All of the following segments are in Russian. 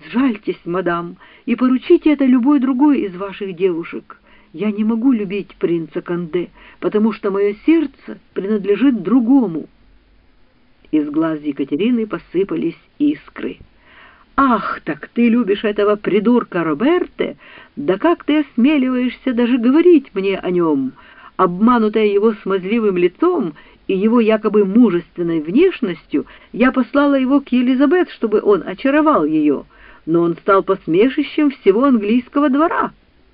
Сжальтесь, мадам, и поручите это любой другой из ваших девушек. Я не могу любить принца Конде, потому что мое сердце принадлежит другому». Из глаз Екатерины посыпались искры. «Ах, так ты любишь этого придурка Роберте? Да как ты осмеливаешься даже говорить мне о нем?» Обманутая его смазливым лицом и его якобы мужественной внешностью, я послала его к Елизабет, чтобы он очаровал ее, но он стал посмешищем всего английского двора.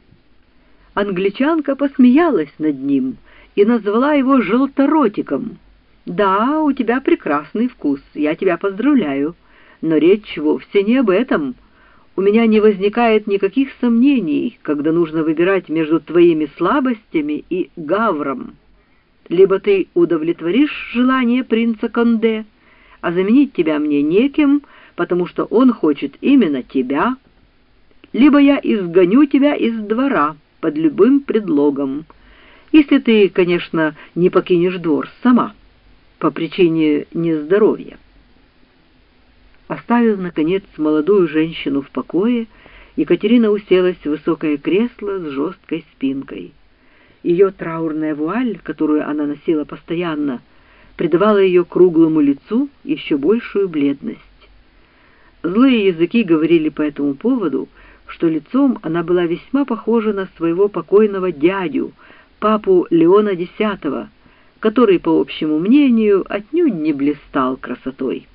Англичанка посмеялась над ним и назвала его желторотиком. «Да, у тебя прекрасный вкус, я тебя поздравляю, но речь вовсе не об этом. У меня не возникает никаких сомнений, когда нужно выбирать между твоими слабостями и Гавром. Либо ты удовлетворишь желание принца Конде, а заменить тебя мне некем, потому что он хочет именно тебя, либо я изгоню тебя из двора под любым предлогом, если ты, конечно, не покинешь двор сама по причине нездоровья». Оставив, наконец, молодую женщину в покое, Екатерина уселась в высокое кресло с жесткой спинкой. Ее траурная вуаль, которую она носила постоянно, придавала ее круглому лицу еще большую бледность. Злые языки говорили по этому поводу, что лицом она была весьма похожа на своего покойного дядю, папу Леона X, который, по общему мнению, отнюдь не блистал красотой.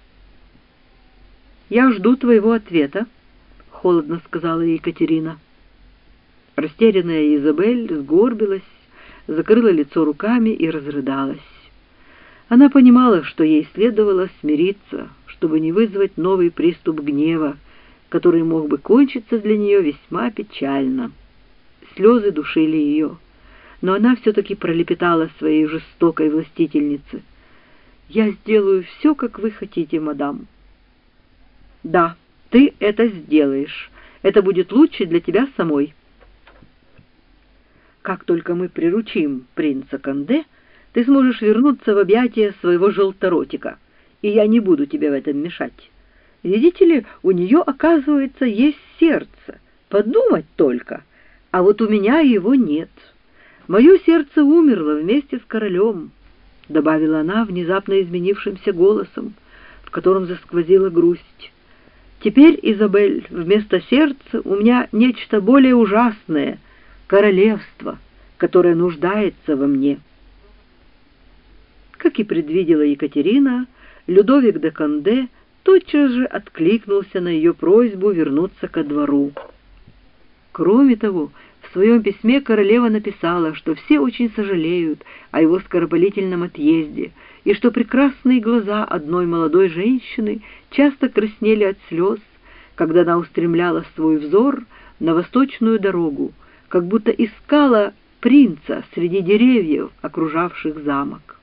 «Я жду твоего ответа», — холодно сказала Екатерина. Растерянная Изабель сгорбилась, закрыла лицо руками и разрыдалась. Она понимала, что ей следовало смириться, чтобы не вызвать новый приступ гнева, который мог бы кончиться для нее весьма печально. Слезы душили ее, но она все-таки пролепетала своей жестокой властительнице: «Я сделаю все, как вы хотите, мадам». «Да, ты это сделаешь. Это будет лучше для тебя самой. Как только мы приручим принца Конде, ты сможешь вернуться в объятия своего желторотика, и я не буду тебе в этом мешать. Видите ли, у нее, оказывается, есть сердце. Подумать только. А вот у меня его нет. Мое сердце умерло вместе с королем», — добавила она внезапно изменившимся голосом, в котором засквозила грусть. «Теперь, Изабель, вместо сердца у меня нечто более ужасное — королевство, которое нуждается во мне». Как и предвидела Екатерина, Людовик де Конде тотчас же откликнулся на ее просьбу вернуться ко двору. Кроме того, в своем письме королева написала, что все очень сожалеют о его скоропалительном отъезде, и что прекрасные глаза одной молодой женщины часто краснели от слез, когда она устремляла свой взор на восточную дорогу, как будто искала принца среди деревьев, окружавших замок.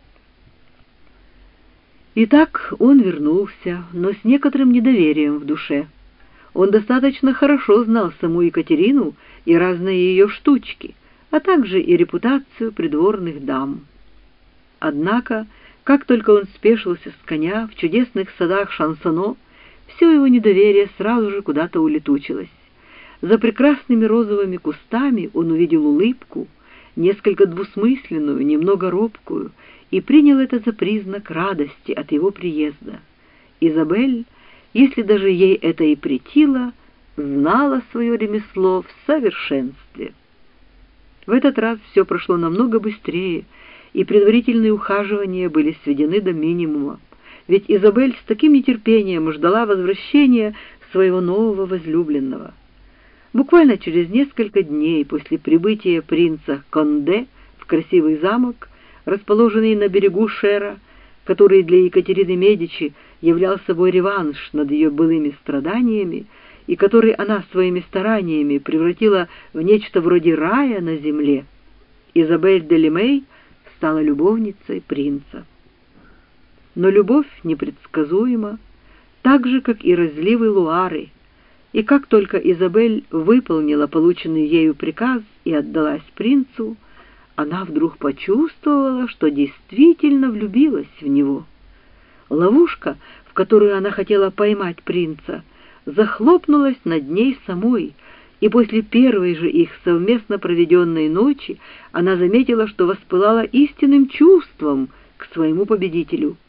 Итак, он вернулся, но с некоторым недоверием в душе. Он достаточно хорошо знал саму Екатерину и разные ее штучки, а также и репутацию придворных дам. Однако, как только он спешился с коня в чудесных садах Шансоно, все его недоверие сразу же куда-то улетучилось. За прекрасными розовыми кустами он увидел улыбку, несколько двусмысленную, немного робкую, и принял это за признак радости от его приезда. Изабель, если даже ей это и претило, знала свое ремесло в совершенстве. В этот раз все прошло намного быстрее, и предварительные ухаживания были сведены до минимума, ведь Изабель с таким нетерпением ждала возвращения своего нового возлюбленного. Буквально через несколько дней после прибытия принца Конде в красивый замок, расположенный на берегу Шера, который для Екатерины Медичи являл собой реванш над ее былыми страданиями, и который она своими стараниями превратила в нечто вроде рая на земле, Изабель де Лимей стала любовницей принца. Но любовь непредсказуема, так же, как и разливы Луары, и как только Изабель выполнила полученный ею приказ и отдалась принцу, она вдруг почувствовала, что действительно влюбилась в него. Ловушка, в которую она хотела поймать принца, захлопнулась над ней самой, и после первой же их совместно проведенной ночи она заметила, что воспылала истинным чувством к своему победителю.